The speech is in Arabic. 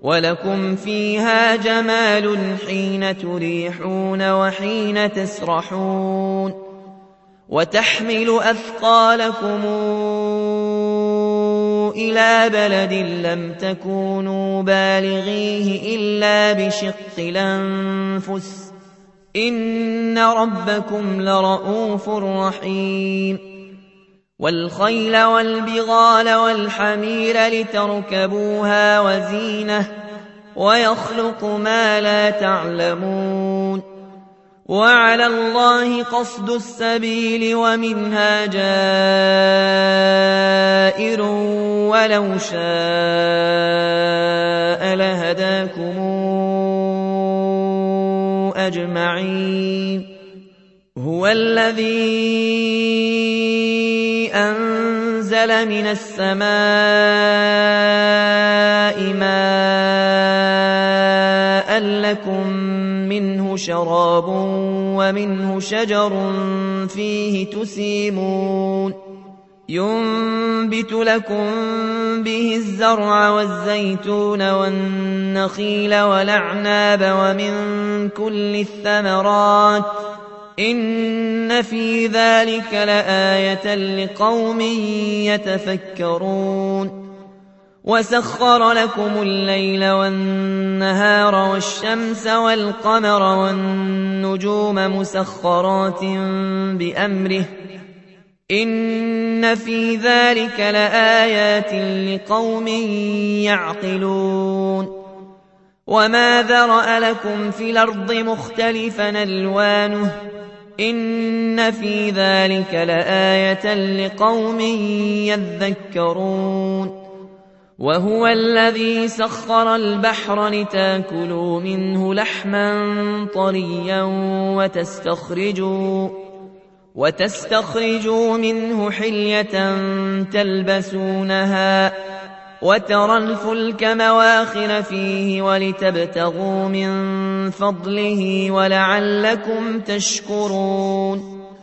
ولكم فيها جمال حين تريحون وحين تسرحون وتحمل أثقالكم إلى بلد لم تكونوا بالغيه إلا بشق الأنفس إن ربكم لرءوف رحيم والخيل والبغال والحمير لتركبوها وزينة ويخلق ما لا تعلمون وعلى الله قصد السبيل ومنها جائر ولو شاء لهداكم أجمعين هو الذي أنزل من السماء ماء لكم منه شراب ومنه شجر فيه تسيمون ينبت لكم به الزرع والزيتون والنخيل والأعناب ومن كل الثمرات إن في ذلك لآية لقوم يتفكرون وسخر لكم الليل والنهار والشمس والقمر والنجوم مسخرات بأمره إن في ذلك لآيات لقوم يعقلون وما ذرأ لكم في الأرض مختلفا ألوانه إن في ذلك لآية لقوم يذكرون وهو الذي سخر البحر لتاكلوا منه لحما طريا وتستخرجوا منه حلية تلبسونها وترى الفلك مواخر فيه ولتبتغوا من فضله ولعلكم تشكرون